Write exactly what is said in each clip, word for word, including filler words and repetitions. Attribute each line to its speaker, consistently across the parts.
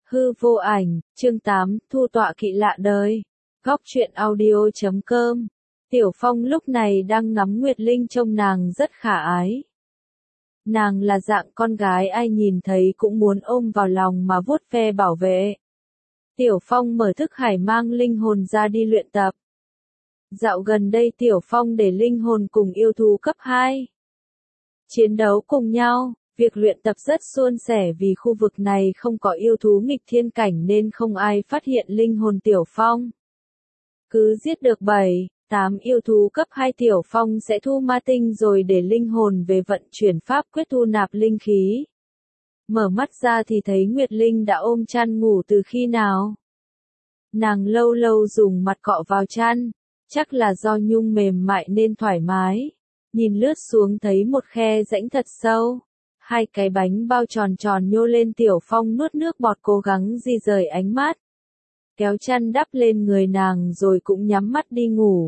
Speaker 1: Hư vô ảnh, chương tám, thu tọa kỵ lạ đời. Góc truyện audio chấm com. Tiểu Phong lúc này đang ngắm Nguyệt Linh trông nàng rất khả ái. Nàng là dạng con gái ai nhìn thấy cũng muốn ôm vào lòng mà vuốt ve bảo vệ. Tiểu Phong mở thức hải mang linh hồn ra đi luyện tập. Dạo gần đây Tiểu Phong để linh hồn cùng yêu thú cấp hai chiến đấu cùng nhau. Việc luyện tập rất suôn sẻ vì khu vực này không có yêu thú nghịch thiên cảnh nên không ai phát hiện linh hồn Tiểu Phong. Cứ giết được bảy, tám yêu thú cấp hai Tiểu Phong sẽ thu ma tinh rồi để linh hồn về vận chuyển pháp quyết thu nạp linh khí. Mở mắt ra thì thấy Nguyệt Linh đã ôm chăn ngủ từ khi nào. Nàng lâu lâu dùng mặt cọ vào chăn, chắc là do nhung mềm mại nên thoải mái. Nhìn lướt xuống thấy một khe rãnh thật sâu. Hai cái bánh bao tròn tròn nhô lên Tiểu Phong nuốt nước bọt cố gắng di rời ánh mắt. Kéo chăn đắp lên người nàng rồi cũng nhắm mắt đi ngủ.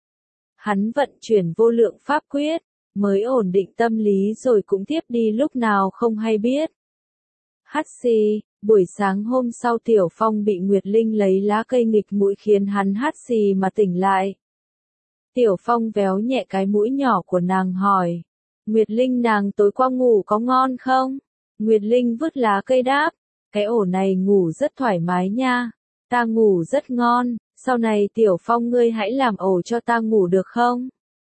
Speaker 1: Hắn vận chuyển vô lượng pháp quyết, mới ổn định tâm lý rồi cũng tiếp đi lúc nào không hay biết. Hắt xì, buổi sáng hôm sau Tiểu Phong bị Nguyệt Linh lấy lá cây nghịch mũi khiến hắn hắt xì mà tỉnh lại. Tiểu Phong véo nhẹ cái mũi nhỏ của nàng hỏi. Nguyệt Linh nàng tối qua ngủ có ngon không? Nguyệt Linh vứt lá cây đáp. Cái ổ này ngủ rất thoải mái nha. Ta ngủ rất ngon, sau này Tiểu Phong ngươi hãy làm ổ cho ta ngủ được không?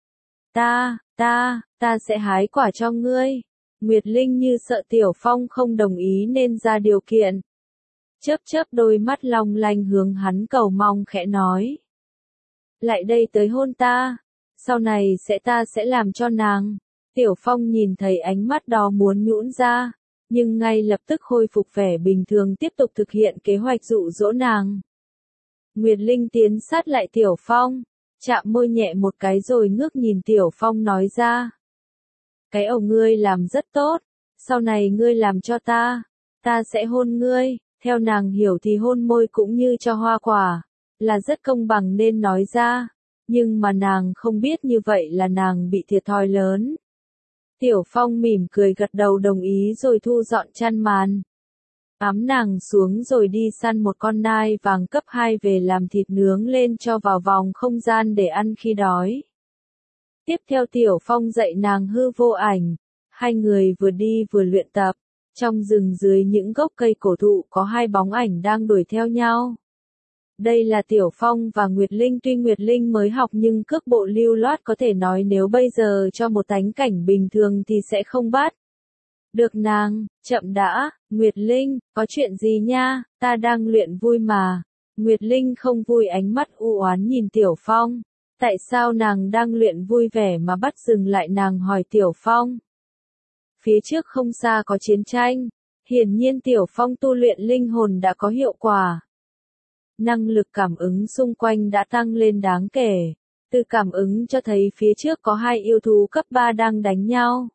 Speaker 1: Ta, ta, ta sẽ hái quả cho ngươi. Nguyệt Linh như sợ Tiểu Phong không đồng ý nên ra điều kiện. Chớp chớp đôi mắt long lanh hướng hắn cầu mong khẽ nói. Lại đây tới hôn ta, sau này sẽ ta sẽ làm cho nàng. Tiểu Phong nhìn thấy ánh mắt đó muốn nhũn ra, nhưng ngay lập tức khôi phục vẻ bình thường tiếp tục thực hiện kế hoạch dụ dỗ nàng. Nguyệt Linh tiến sát lại Tiểu Phong, chạm môi nhẹ một cái rồi ngước nhìn Tiểu Phong nói ra. Cái ổ ngươi làm rất tốt, sau này ngươi làm cho ta, ta sẽ hôn ngươi, theo nàng hiểu thì hôn môi cũng như cho hoa quả, là rất công bằng nên nói ra, nhưng mà nàng không biết như vậy là nàng bị thiệt thòi lớn. Tiểu Phong mỉm cười gật đầu đồng ý rồi thu dọn chăn màn. Ám nàng xuống rồi đi săn một con nai vàng cấp hai về làm thịt nướng lên cho vào vòng không gian để ăn khi đói. Tiếp theo Tiểu Phong dạy nàng hư vô ảnh. Hai người vừa đi vừa luyện tập. Trong rừng dưới những gốc cây cổ thụ có hai bóng ảnh đang đuổi theo nhau. Đây là Tiểu Phong và Nguyệt Linh, tuy Nguyệt Linh mới học nhưng cước bộ lưu loát có thể nói nếu bây giờ cho một tánh cảnh bình thường thì sẽ không bắt được nàng. Chậm đã, Nguyệt Linh, có chuyện gì nha, ta đang luyện vui mà. Nguyệt Linh không vui ánh mắt u oán nhìn Tiểu Phong. Tại sao nàng đang luyện vui vẻ mà bắt dừng lại nàng hỏi Tiểu Phong. Phía trước không xa có chiến tranh, hiển nhiên Tiểu Phong tu luyện linh hồn đã có hiệu quả. Năng lực cảm ứng xung quanh đã tăng lên đáng kể. Từ cảm ứng cho thấy phía trước có hai yêu thú cấp ba đang đánh nhau.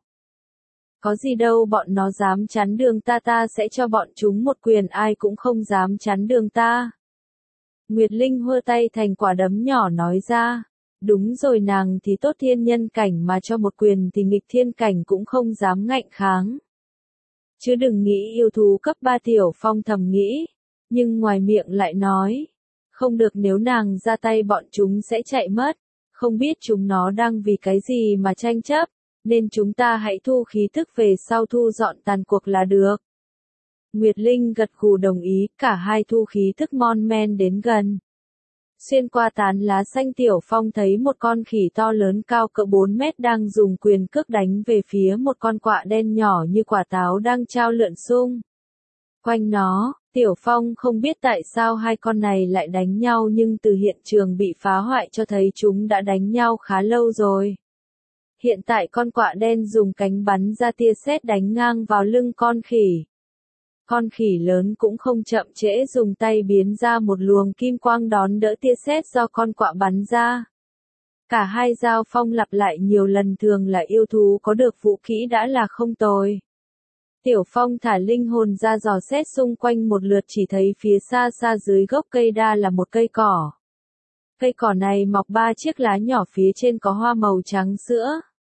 Speaker 1: Có gì đâu bọn nó dám chắn đường ta, ta sẽ cho bọn chúng một quyền ai cũng không dám chắn đường ta. Nguyệt Linh hơ tay thành quả đấm nhỏ nói ra. Đúng rồi, nàng thì tốt thiên nhân cảnh mà cho một quyền thì nghịch thiên cảnh cũng không dám ngạnh kháng. Chứ đừng nghĩ yêu thú cấp ba. Tiểu Phong thầm nghĩ. Nhưng ngoài miệng lại nói, không được, nếu nàng ra tay bọn chúng sẽ chạy mất, không biết chúng nó đang vì cái gì mà tranh chấp, nên chúng ta hãy thu khí thức về sau thu dọn tàn cuộc là được. Nguyệt Linh gật gù đồng ý, cả hai thu khí thức mon men đến gần. Xuyên qua tán lá xanh Tiểu Phong thấy một con khỉ to lớn cao cỡ bốn mét đang dùng quyền cước đánh về phía một con quạ đen nhỏ như quả táo đang trao lượn xung quanh nó. Tiểu Phong không biết tại sao hai con này lại đánh nhau nhưng từ hiện trường bị phá hoại cho thấy chúng đã đánh nhau khá lâu rồi. Hiện tại con quạ đen dùng cánh bắn ra tia sét đánh ngang vào lưng con khỉ. Con khỉ lớn cũng không chậm trễ dùng tay biến ra một luồng kim quang đón đỡ tia sét do con quạ bắn ra. Cả hai giao phong lặp lại nhiều lần, thường là yêu thú có được vũ khí đã là không tồi. Tiểu Phong thả linh hồn ra dò xét xung quanh một lượt, chỉ thấy phía xa xa dưới gốc cây đa là một cây cỏ. Cây cỏ này mọc ba chiếc lá nhỏ, phía trên có hoa màu trắng sữa.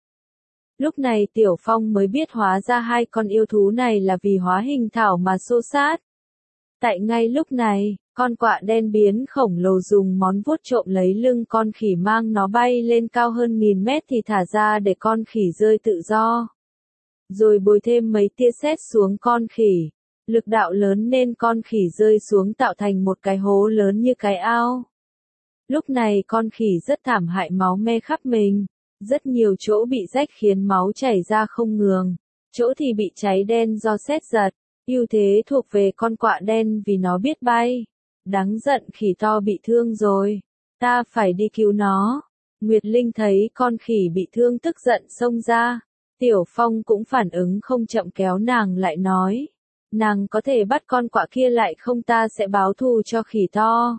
Speaker 1: Lúc này Tiểu Phong mới biết hóa ra hai con yêu thú này là vì hóa hình thảo mà xô sát. Tại ngay lúc này, con quạ đen biến khổng lồ dùng món vuốt trộm lấy lưng con khỉ mang nó bay lên cao hơn nghìn mét thì thả ra để con khỉ rơi tự do. Rồi bồi thêm mấy tia sét xuống con khỉ. Lực đạo lớn nên con khỉ rơi xuống tạo thành một cái hố lớn như cái ao. Lúc này con khỉ rất thảm hại, máu me khắp mình. Rất nhiều chỗ bị rách khiến máu chảy ra không ngừng. Chỗ thì bị cháy đen do sét giật. Ưu thế thuộc về con quạ đen vì nó biết bay. Đáng giận, khỉ to bị thương rồi. Ta phải đi cứu nó. Nguyệt Linh thấy con khỉ bị thương tức giận xông ra. Tiểu Phong cũng phản ứng không chậm kéo nàng lại nói. Nàng có thể bắt con quạ kia lại không, ta sẽ báo thù cho khỉ to.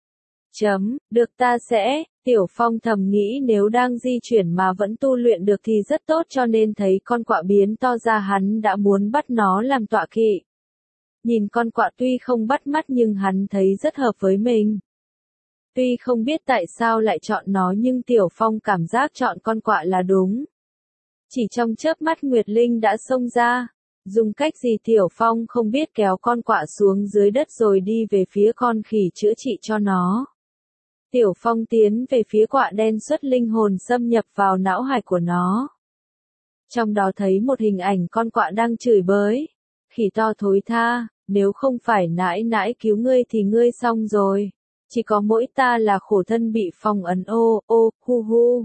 Speaker 1: Chấm, được ta sẽ, Tiểu Phong thầm nghĩ nếu đang di chuyển mà vẫn tu luyện được thì rất tốt, cho nên thấy con quạ biến to ra hắn đã muốn bắt nó làm tọa kỵ. Nhìn con quạ tuy không bắt mắt nhưng hắn thấy rất hợp với mình. Tuy không biết tại sao lại chọn nó nhưng Tiểu Phong cảm giác chọn con quạ là đúng. Chỉ trong chớp mắt Nguyệt Linh đã xông ra. Dùng cách gì Tiểu Phong không biết kéo con quạ xuống dưới đất rồi đi về phía con khỉ chữa trị cho nó. Tiểu Phong tiến về phía quạ đen xuất linh hồn xâm nhập vào não hải của nó. Trong đó thấy một hình ảnh con quạ đang chửi bới. Khỉ to thối tha, nếu không phải nãi nãi cứu ngươi thì ngươi xong rồi. Chỉ có mỗi ta là khổ thân bị phong ấn, ô, ô, hu hu.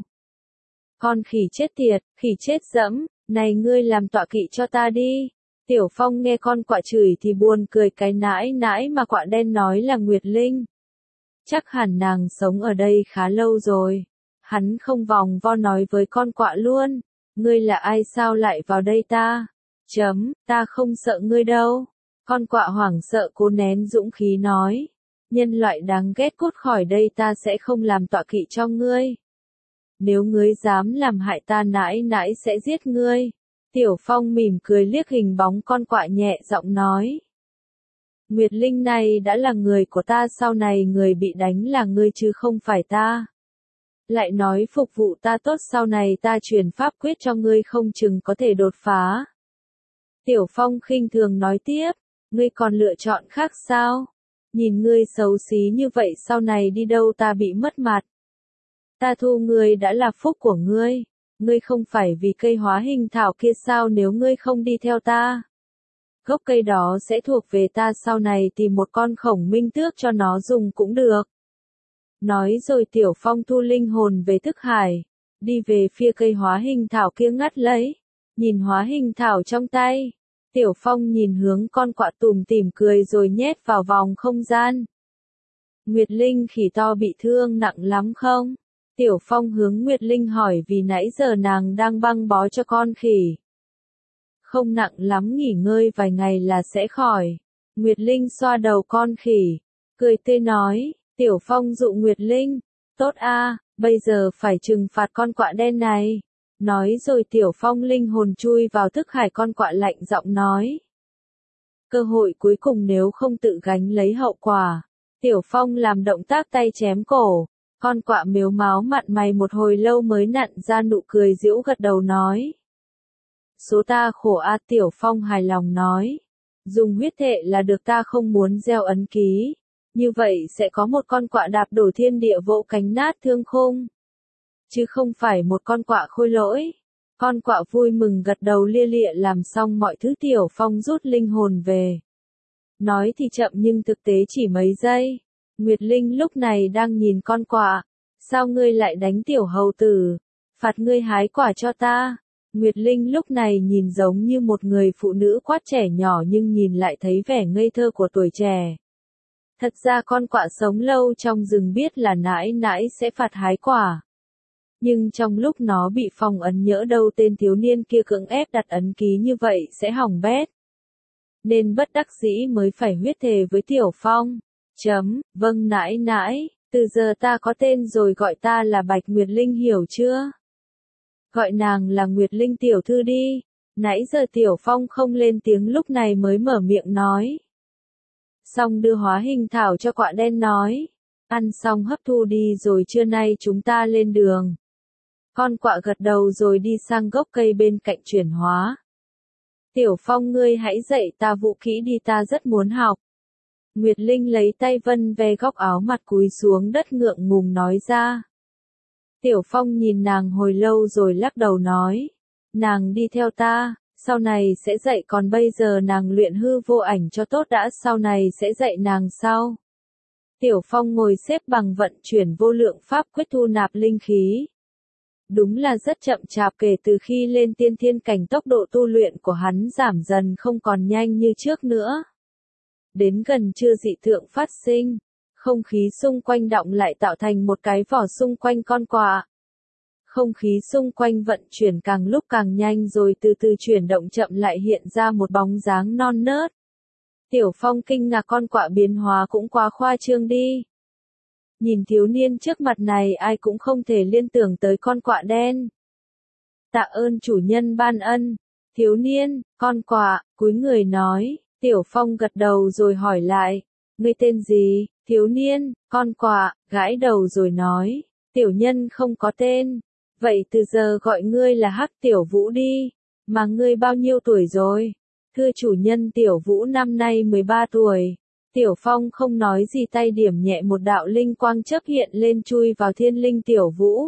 Speaker 1: Con khỉ chết tiệt, khỉ chết dẫm, này ngươi làm tọa kỵ cho ta đi. Tiểu Phong nghe con quạ chửi thì buồn cười, cái nãi nãi mà quạ đen nói là Nguyệt Linh. Chắc hẳn nàng sống ở đây khá lâu rồi. Hắn không vòng vo nói với con quạ luôn. Ngươi là ai sao lại vào đây ta? Chấm, ta không sợ ngươi đâu. Con quạ hoảng sợ cố nén dũng khí nói. Nhân loại đáng ghét, cút khỏi đây, ta sẽ không làm tọa kỵ cho ngươi. Nếu ngươi dám làm hại ta nãi nãi sẽ giết ngươi. Tiểu Phong mỉm cười liếc hình bóng con quạ nhẹ giọng nói. Nguyệt Linh này đã là người của ta, sau này người bị đánh là ngươi chứ không phải ta. Lại nói phục vụ ta tốt, sau này ta truyền pháp quyết cho ngươi không chừng có thể đột phá. Tiểu Phong khinh thường nói tiếp, ngươi còn lựa chọn khác sao? Nhìn ngươi xấu xí như vậy sau này đi đâu ta bị mất mặt. Ta thu ngươi đã là phúc của ngươi. Ngươi không phải vì cây hóa hình thảo kia sao, nếu ngươi không đi theo ta? Gốc cây đó sẽ thuộc về ta, sau này tìm một con khổng minh tước cho nó dùng cũng được. Nói rồi Tiểu Phong thu linh hồn về thức hải, đi về phía cây hóa hình thảo kia ngắt lấy. Nhìn hóa hình thảo trong tay, Tiểu Phong nhìn hướng con quạ tủm tỉm cười rồi nhét vào vòng không gian. Nguyệt Linh, khỉ to bị thương nặng lắm không? Tiểu Phong hướng Nguyệt Linh hỏi vì nãy giờ nàng đang băng bó cho con khỉ. Không nặng lắm, nghỉ ngơi vài ngày là sẽ khỏi. Nguyệt Linh xoa đầu con khỉ, cười tươi nói. Tiểu Phong dụ Nguyệt Linh, tốt a, bây giờ phải trừng phạt con quạ đen này. Nói rồi Tiểu Phong linh hồn chui vào thức hải con quạ, lạnh giọng nói. Cơ hội cuối cùng, nếu không tự gánh lấy hậu quả. Tiểu Phong làm động tác tay chém cổ. Con quạ mếu máo mặn mày một hồi lâu mới nặn ra nụ cười giễu, gật đầu nói. Số ta khổ a, Tiểu Phong hài lòng nói. Dùng huyết thệ là được, ta không muốn gieo ấn ký. Như vậy sẽ có một con quạ đạp đổ thiên địa, vỗ cánh nát thương khung. Chứ không phải một con quạ khôi lỗi. Con quạ vui mừng gật đầu lia lịa. Làm xong mọi thứ Tiểu Phong rút linh hồn về. Nói thì chậm nhưng thực tế chỉ mấy giây. Nguyệt Linh lúc này đang nhìn con quạ. Sao ngươi lại đánh tiểu hầu tử? Phạt ngươi hái quả cho ta. Nguyệt Linh lúc này nhìn giống như một người phụ nữ quát trẻ nhỏ nhưng nhìn lại thấy vẻ ngây thơ của tuổi trẻ. Thật ra con quạ sống lâu trong rừng biết là nãi nãi sẽ phạt hái quả. Nhưng trong lúc nó bị phong ấn, nhỡ đâu tên thiếu niên kia cưỡng ép đặt ấn ký như vậy sẽ hỏng bét. Nên bất đắc dĩ mới phải huyết thề với Tiểu Phong. Chấm, vâng nãi nãi, từ giờ ta có tên rồi, gọi ta là Bạch Nguyệt Linh, hiểu chưa? Gọi nàng là Nguyệt Linh tiểu thư đi. Nãy giờ Tiểu Phong không lên tiếng, lúc này mới mở miệng nói. Xong đưa hóa hình thảo cho quạ đen nói. Ăn xong hấp thu đi rồi trưa nay chúng ta lên đường. Con quạ gật đầu rồi đi sang gốc cây bên cạnh chuyển hóa. Tiểu Phong, ngươi hãy dạy ta vũ kỹ đi, ta rất muốn học. Nguyệt Linh lấy tay vân ve góc áo mặt cúi xuống đất ngượng ngùng nói ra. Tiểu Phong nhìn nàng hồi lâu rồi lắc đầu nói. Nàng đi theo ta, sau này sẽ dạy, còn bây giờ nàng luyện hư vô ảnh cho tốt đã, sau này sẽ dạy nàng sau. Tiểu Phong ngồi xếp bằng vận chuyển vô lượng pháp quyết thu nạp linh khí. Đúng là rất chậm chạp, kể từ khi lên tiên thiên cảnh tốc độ tu luyện của hắn giảm dần không còn nhanh như trước nữa. Đến gần trưa dị tượng phát sinh, không khí xung quanh động lại tạo thành một cái vỏ xung quanh con quạ. Không khí xung quanh vận chuyển càng lúc càng nhanh rồi từ từ chuyển động chậm lại hiện ra một bóng dáng non nớt. Tiểu Phong kinh ngạc, con quạ biến hóa cũng quá khoa trương đi. Nhìn thiếu niên trước mặt này ai cũng không thể liên tưởng tới con quạ đen. Tạ ơn chủ nhân ban ân. Thiếu niên, con quạ, cúi người nói. Tiểu Phong gật đầu rồi hỏi lại. Ngươi tên gì? Thiếu niên, con quạ, gãi đầu rồi nói. Tiểu nhân không có tên. Vậy từ giờ gọi ngươi là Hắc Tiểu Vũ đi. Mà ngươi bao nhiêu tuổi rồi? Thưa chủ nhân, Tiểu Vũ năm nay mười ba tuổi. Tiểu Phong không nói gì, tay điểm nhẹ một đạo linh quang chớp hiện lên chui vào thiên linh Tiểu Vũ.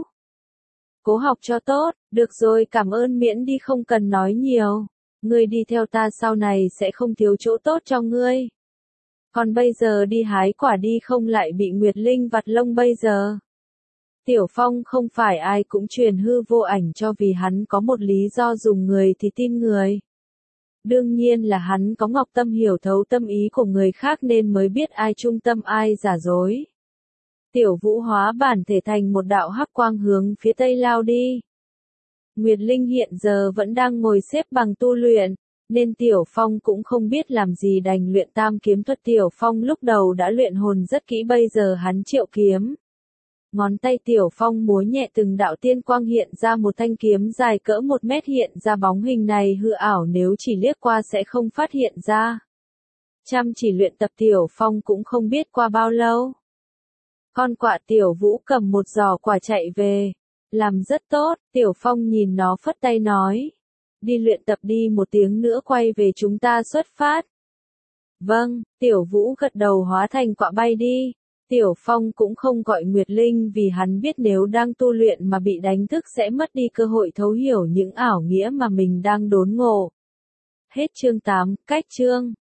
Speaker 1: Cố học cho tốt, được rồi, cảm ơn miễn đi, không cần nói nhiều. Ngươi đi theo ta sau này sẽ không thiếu chỗ tốt cho ngươi. Còn bây giờ đi hái quả đi, không lại bị Nguyệt Linh vặt lông bây giờ. Tiểu Phong không phải ai cũng truyền hư vô ảnh cho, vì hắn có một lý do, dùng người thì tin người. Đương nhiên là hắn có ngọc tâm hiểu thấu tâm ý của người khác nên mới biết ai trung tâm ai giả dối. Tiểu Vũ hóa bản thể thành một đạo hắc quang hướng phía tây lao đi. Nguyệt Linh hiện giờ vẫn đang ngồi xếp bằng tu luyện, nên Tiểu Phong cũng không biết làm gì đành luyện tam kiếm thuật. Tiểu Phong lúc đầu đã luyện hồn rất kỹ, bây giờ hắn triệu kiếm. Ngón tay Tiểu Phong múa nhẹ, từng đạo tiên quang hiện ra, một thanh kiếm dài cỡ một mét hiện ra, bóng hình này hư ảo, nếu chỉ liếc qua sẽ không phát hiện ra. Chăm chỉ luyện tập Tiểu Phong cũng không biết qua bao lâu. Con quạ Tiểu Vũ cầm một giỏ quả chạy về. Làm rất tốt, Tiểu Phong nhìn nó phất tay nói. Đi luyện tập đi, một tiếng nữa quay về chúng ta xuất phát. Vâng, Tiểu Vũ gật đầu hóa thành quạ bay đi. Tiểu Phong cũng không gọi Nguyệt Linh vì hắn biết nếu đang tu luyện mà bị đánh thức sẽ mất đi cơ hội thấu hiểu những ảo nghĩa mà mình đang đốn ngộ. Hết chương tám, cách chương.